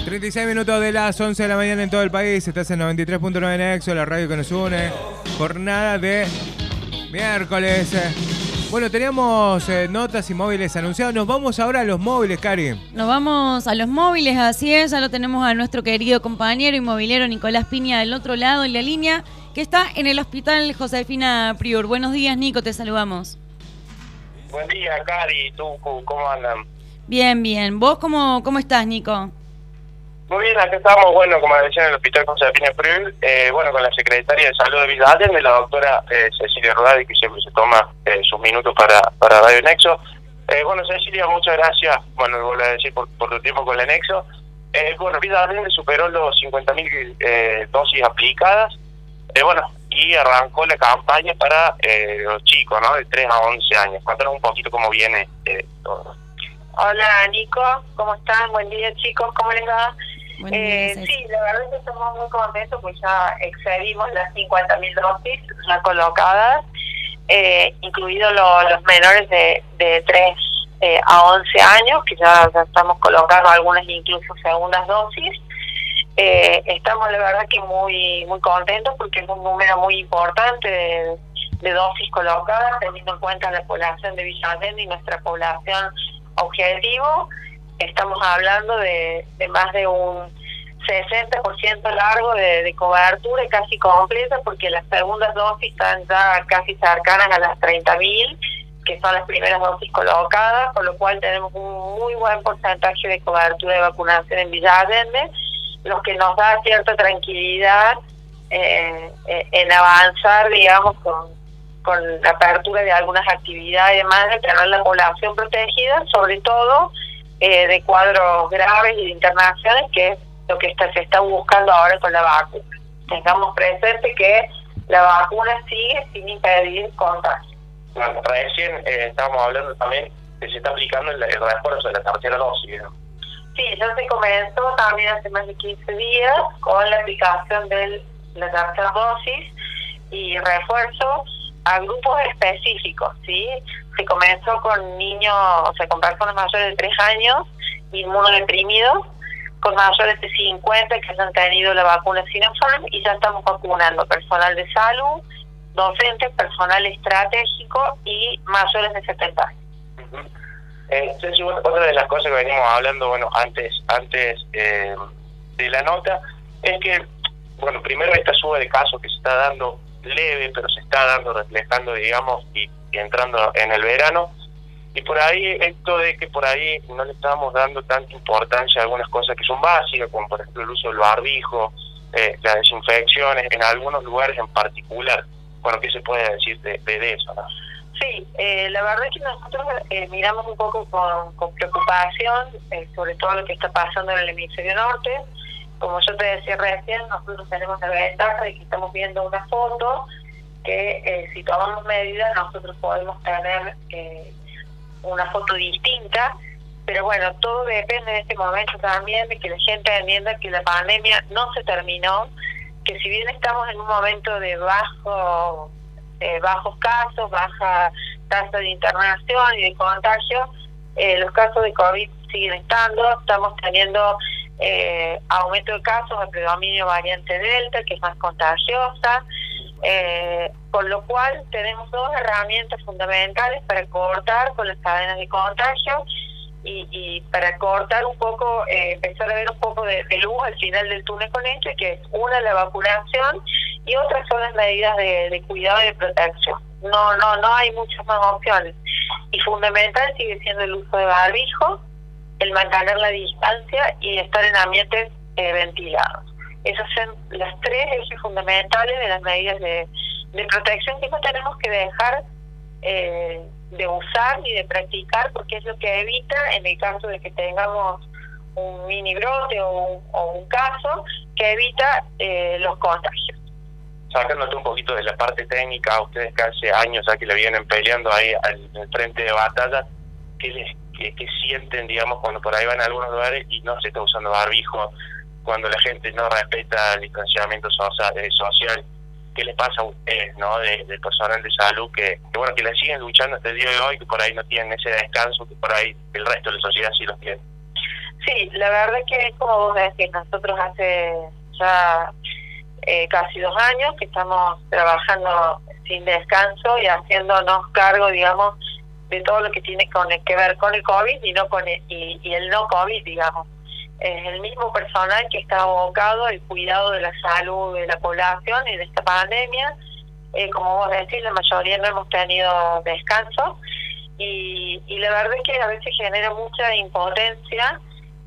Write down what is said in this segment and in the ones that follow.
36 minutos de las 11 de la mañana en todo el país. Estás en 93.9 Nexo, la radio que nos une. Jornada de miércoles. Bueno, teníamos notas y móviles anunciados. Nos vamos ahora a los móviles, Cari. Nos vamos a los móviles, así es. Ya lo tenemos a nuestro querido compañero inmobiliario Nicolás Piña del otro lado en la línea, que está en el hospital Josefina Prior. Buenos días, Nico, te saludamos. Buen día, Cari. ¿Tú cómo andan? Bien, bien. ¿Vos cómo estás, Nico? Muy bien, acá estamos, bueno, como decía, en el hospital Josefina Prior, bueno, con la secretaria de Salud de Villa Allende, la doctora Cecilia Rodari, que siempre se toma sus minutos para Radio Nexo. Bueno, Cecilia, muchas gracias, bueno, lo vuelvo a decir por tu tiempo con la Nexo. Bueno, Villa Allende superó los 50.000 dosis aplicadas, bueno, y arrancó la campaña para los chicos, ¿no?, de 3 a 11 años. Cuéntanos un poquito cómo viene todo. Hola, Nico, ¿cómo están? Buen día, chicos, ¿cómo les va? Sí, la verdad es que estamos muy contentos, pues ya excedimos las 50.000 dosis ya colocadas, incluidos los menores de 3 a 11 años, que ya estamos colocando algunas incluso segundas dosis. Estamos la verdad que muy contentos porque es un número muy importante de dosis colocadas, teniendo en cuenta la población de Villa Allende y nuestra población objetivo. Estamos hablando de más de un 60% largo de cobertura y casi completa, porque las segundas dosis están ya casi cercanas a las 30.000, que son las primeras dosis colocadas, por lo cual tenemos un muy buen porcentaje de cobertura de vacunación en Villa Allende, lo que nos da cierta tranquilidad en avanzar, digamos, con la apertura de algunas actividades y demás, de tener la población protegida, sobre todo de cuadros graves y de internaciones, que es lo que se está buscando ahora con la vacuna. Tengamos presente que la vacuna sigue sin impedir contagio. Bueno, recién estábamos hablando también que se está aplicando el refuerzo de la tercera dosis, ¿no? Sí, ya se comenzó también hace más de 15 días con la aplicación de la tercera dosis y refuerzo a grupos específicos, ¿sí? Se comenzó con niños, o sea, con personas mayores de 3 años, inmunodeprimidos, con mayores de 50 que han tenido la vacuna Sinopharm, y ya estamos vacunando personal de salud, docentes, personal estratégico y mayores de 70 años. Entonces, otra de las cosas que venimos hablando, bueno, antes de la nota, es que, bueno, primero esta suba de casos que se está dando leve, pero se está dando, reflejando, digamos, y entrando en el verano, y por ahí esto de que por ahí no le estamos dando tanta importancia a algunas cosas que son básicas, como por ejemplo el uso del barbijo, las desinfecciones, en algunos lugares en particular. Bueno, ¿qué se puede decir de eso, no? Sí, la verdad es que nosotros miramos un poco con preocupación, sobre todo lo que está pasando en el hemisferio norte. Como yo te decía recién, nosotros tenemos la ventaja de que estamos viendo una foto que si tomamos medidas nosotros podemos tener una foto distinta, pero bueno, todo depende en este momento también de que la gente entienda que la pandemia no se terminó, que si bien estamos en un momento de bajos casos, baja tasa de internación y de contagio, los casos de COVID siguen estamos teniendo aumento de casos, el predominio variante Delta, que es más contagiosa, con lo cual tenemos 2 herramientas fundamentales para cortar con las cadenas de contagio y para cortar un poco, empezar a ver un poco de luz al final del túnel con esto, que es una, la vacunación, y otras son las medidas de cuidado y de protección. No hay muchas más opciones, y fundamental sigue siendo el uso de barbijo, el mantener la distancia y estar en ambientes ventilados. Esas son las 3 ejes fundamentales de las medidas de protección que no tenemos que dejar de usar ni de practicar, porque es lo que evita, en el caso de que tengamos un mini brote o un caso, que evita los contagios. Sacándote un poquito de la parte técnica, ustedes que hace años que le vienen peleando ahí en el frente de batalla, ¿qué sienten, digamos, cuando por ahí van a algunos lugares y no se está usando barbijo, cuando la gente no respeta el distanciamiento social? ¿Qué les pasa a ustedes, no, del personal de salud que bueno, que le siguen luchando hasta el día de hoy, que por ahí no tienen ese descanso que por ahí el resto de la sociedad sí los tiene? Sí, la verdad que es como vos decís, nosotros hace ya casi 2 años que estamos trabajando sin descanso y haciéndonos cargo, digamos, de todo lo que tiene que ver con el COVID y no con y el no COVID, digamos. Es el mismo personal que está abocado al cuidado de la salud de la población en esta pandemia. Como vos decís, la mayoría no hemos tenido descanso y la verdad es que a veces genera mucha impotencia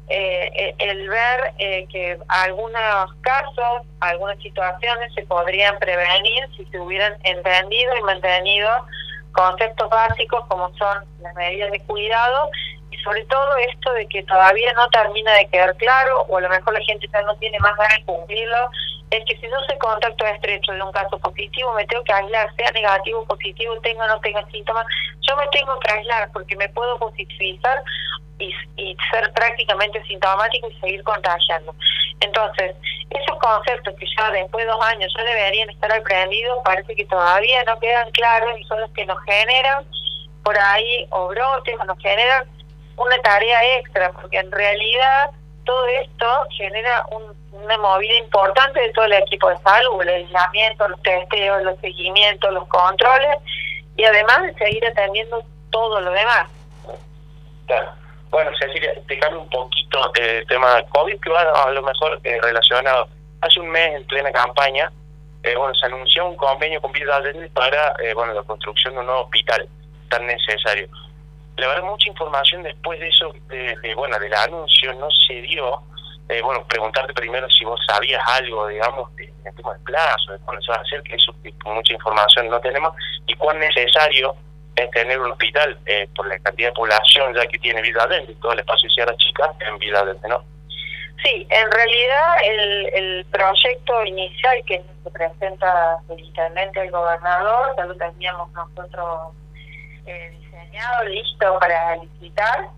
el ver que algunos casos, algunas situaciones se podrían prevenir si se hubieran entendido y mantenido conceptos básicos como son las medidas de cuidado y sobre todo esto de que todavía no termina de quedar claro, o a lo mejor la gente ya no tiene más ganas de cumplirlo, es que si no soy contacto estrecho de un caso positivo, me tengo que aislar, sea negativo o positivo, tenga o no tenga síntomas, yo me tengo que aislar porque me puedo positivizar y ser prácticamente sintomático y seguir contagiando. Entonces, esos conceptos que ya después de 2 años ya deberían estar aprendidos, parece que todavía no quedan claros y son los que nos generan por ahí o brotes o nos generan una tarea extra, porque en realidad todo esto genera una movida importante de todo el equipo de salud, el aislamiento, los testeos, los seguimientos, los controles y además de seguir atendiendo todo lo demás. Claro. Bueno, Cecilia, te cambio un poquito el tema COVID, que va a lo mejor relacionado. Hace un mes, en plena campaña, se anunció un convenio con Villa Allende para la construcción de un nuevo hospital tan necesario. La verdad, mucha información después de eso, del anuncio, no se dio. Preguntarte primero si vos sabías algo, digamos, de tema de plazo, de cuándo se va a hacer, que eso mucha información no tenemos, y cuán necesario es tener un hospital por la cantidad de población ya que tiene Villa Allende, todo el espacio de Sierra Chica en Villa Allende, ¿no? Sí, en realidad el proyecto inicial que se presenta inicialmente al gobernador, ya lo teníamos nosotros diseñado, listo para licitar.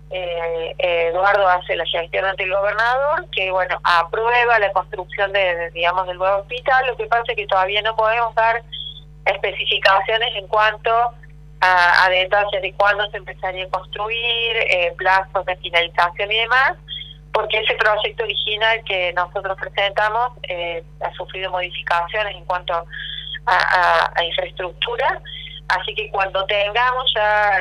Eduardo hace la gestión ante el gobernador, que aprueba la construcción del nuevo hospital. Lo que pasa es que todavía no podemos dar especificaciones en cuanto a detalles de cuándo se empezaría a construir, plazos de finalización y demás, porque ese proyecto original que nosotros presentamos ha sufrido modificaciones en cuanto a infraestructura, así que cuando tengamos ya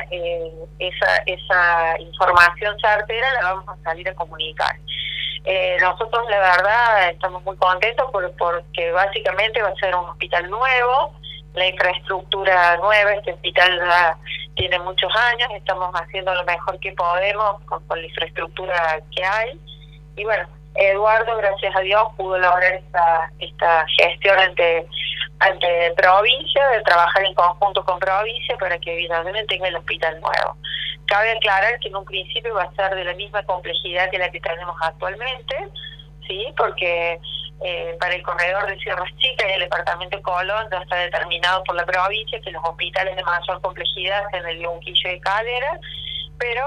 esa información certera la vamos a salir a comunicar. Nosotros la verdad estamos muy contentos porque básicamente va a ser un hospital nuevo, la infraestructura nueva. Este hospital ya tiene muchos años, estamos haciendo lo mejor que podemos con la infraestructura que hay. Y Eduardo, gracias a Dios, pudo lograr esta gestión ante provincia, de trabajar en conjunto con provincia para que evidentemente tenga el hospital nuevo. Cabe aclarar que en un principio va a ser de la misma complejidad que la que tenemos actualmente, ¿sí? Porque para el corredor de Sierras Chicas y el departamento de Colón ya está determinado por la provincia que los hospitales de mayor complejidad son el de Unquillo y Calera, pero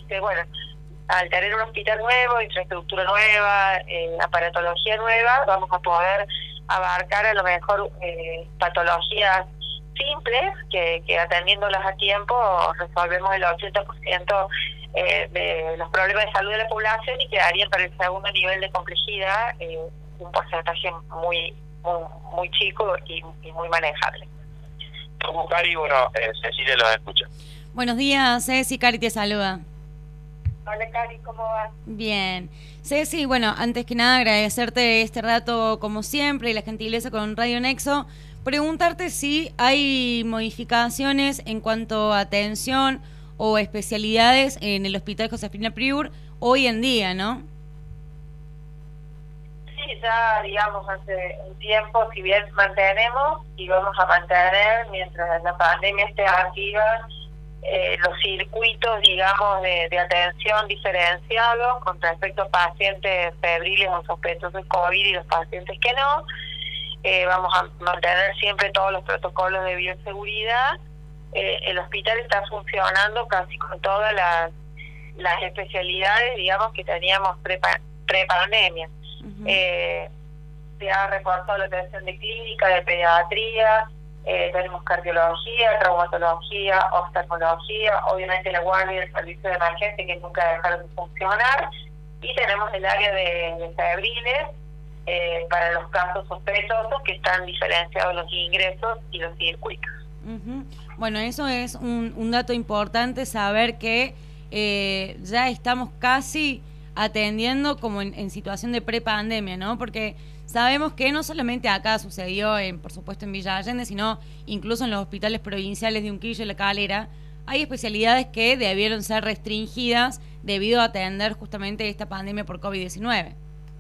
al tener un hospital nuevo, infraestructura nueva, aparatología nueva, vamos a poder abarcar a lo mejor patologías simples que atendiéndolas a tiempo resolvemos el 80% de los problemas de salud de la población y quedarían para el segundo nivel de complejidad un porcentaje muy chico y muy manejable. Como Cari, Cecilia los escucha. Buenos días, Ceci, Cari te saluda. Hola Cari, ¿cómo vas? Bien. Ceci, antes que nada agradecerte este rato como siempre y la gentileza con Radio Nexo. Preguntarte si hay modificaciones en cuanto a atención o especialidades en el Hospital Josefina Priur hoy en día, ¿no? Sí, ya hace un tiempo, si bien mantenemos y vamos a mantener mientras la pandemia esté activa, los circuitos, de atención diferenciados con respecto a pacientes febriles o sospechosos de COVID y los pacientes que no. Vamos a mantener siempre todos los protocolos de bioseguridad. El hospital está funcionando casi con todas las especialidades, que teníamos pre-pandemia. Uh-huh. Se ha reforzado la atención de clínica, de pediatría, tenemos cardiología, traumatología, oftalmología, obviamente la guardia y el servicio de emergencia que nunca dejaron de funcionar, y tenemos el área de febriles para los casos sospechosos, que están diferenciados los ingresos y los circuitos. Bueno, eso es un dato importante, saber que ya estamos casi atendiendo como en situación de prepandemia, ¿no? Porque sabemos que no solamente acá sucedió, por supuesto, en Villa Allende, sino incluso en los hospitales provinciales de Unquillo y La Calera, hay especialidades que debieron ser restringidas debido a atender justamente esta pandemia por COVID-19.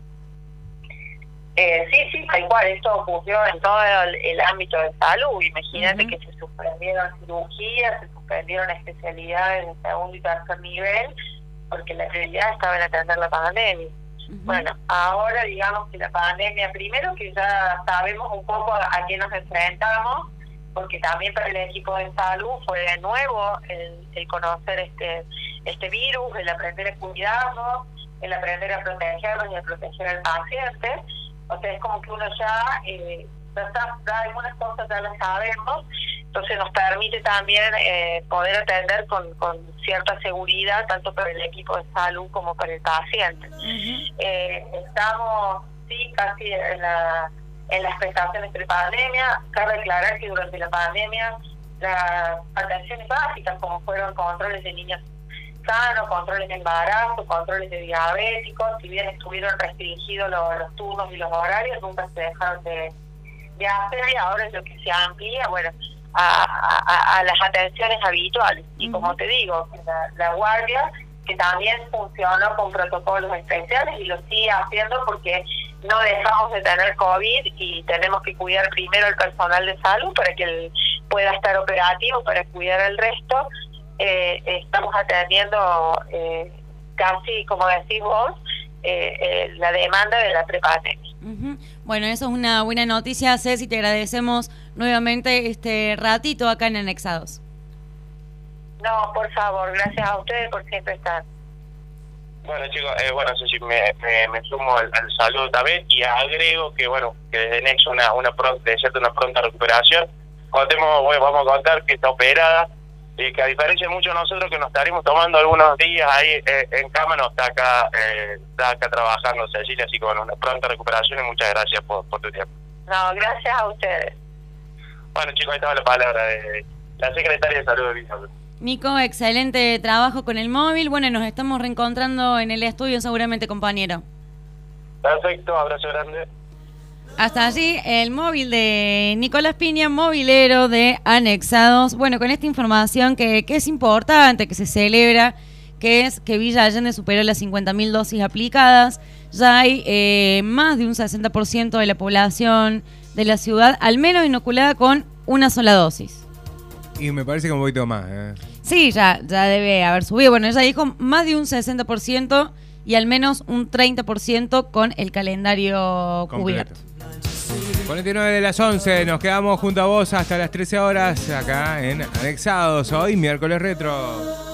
Sí, tal cual, esto ocurrió en todo el ámbito de salud. Imagínate que se suspendieron cirugías, se suspendieron especialidades de segundo y tercer nivel, porque la prioridad estaba en atender la pandemia. Bueno, ahora digamos que la pandemia, primero que ya sabemos un poco a qué nos enfrentamos, porque también para el equipo de salud fue de nuevo el conocer este virus, el aprender a cuidarnos, el aprender a protegernos y a proteger al paciente. O sea, es como que uno ya algunas cosas ya las sabemos, entonces nos permite también poder atender con cierta seguridad, tanto para el equipo de salud como para el paciente. Estamos, sí, casi en las prestaciones pre-pandemia. Cabe aclarar que durante la pandemia las atenciones básicas, como fueron controles de niños sanos, controles de embarazo, controles de diabéticos, si bien estuvieron restringidos los turnos y los horarios, nunca se dejaron de hacer, y ahora es lo que se amplía, bueno, a las atenciones habituales. Y como te digo, la guardia, que también funcionó con protocolos especiales y lo sigue haciendo, porque no dejamos de tener COVID y tenemos que cuidar primero al personal de salud para que él pueda estar operativo para cuidar al resto. Estamos atendiendo casi, como decís vos, la demanda de la prepandemia. Bueno, eso es una buena noticia, Ceci, te agradecemos nuevamente este ratito acá en Anexados. No, por favor, gracias a ustedes por siempre estar. Bueno, chicos, Ceci, me sumo al saludo también, y agrego que, bueno, que desde Nexo una pronta recuperación. Vamos a contar que está operada, y que a diferencia de muchos de nosotros que nos estaremos tomando algunos días ahí en cama, no está acá trabajando, Cecilia, así que bueno, una pronta recuperación y muchas gracias por tu tiempo. No, gracias a ustedes. Bueno, chicos, ahí estaba la palabra de la secretaria de Salud de Villa. Nico, excelente trabajo con el móvil. Bueno, nos estamos reencontrando en el estudio seguramente, compañero. Perfecto, abrazo grande. Hasta allí el móvil de Nicolás Piña, movilero de Anexados. Bueno, con esta información que es importante, que se celebra, que es que Villa Allende superó las 50.000 dosis aplicadas. Ya hay más de un 60% de la población de la ciudad, al menos inoculada con una sola dosis. Y me parece que un poquito más. Sí, ya debe haber subido. Bueno, ella dijo más de un 60% y al menos un 30% con el calendario cubierto. 49 de las 11, nos quedamos junto a vos hasta las 13 horas acá en Anexados, hoy miércoles retro.